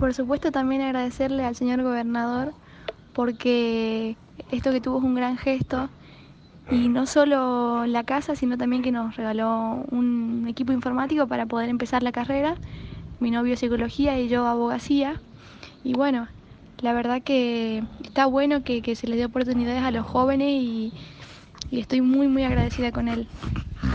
por supuesto también agradecerle al señor gobernador porque esto que tuvo es un gran gesto y no solo la casa, sino también que nos regaló un equipo informático para poder empezar la carrera. Mi novio psicología y yo abogacía. Y bueno, la verdad que está bueno que se le dé oportunidades a los jóvenes y estoy muy agradecida con él.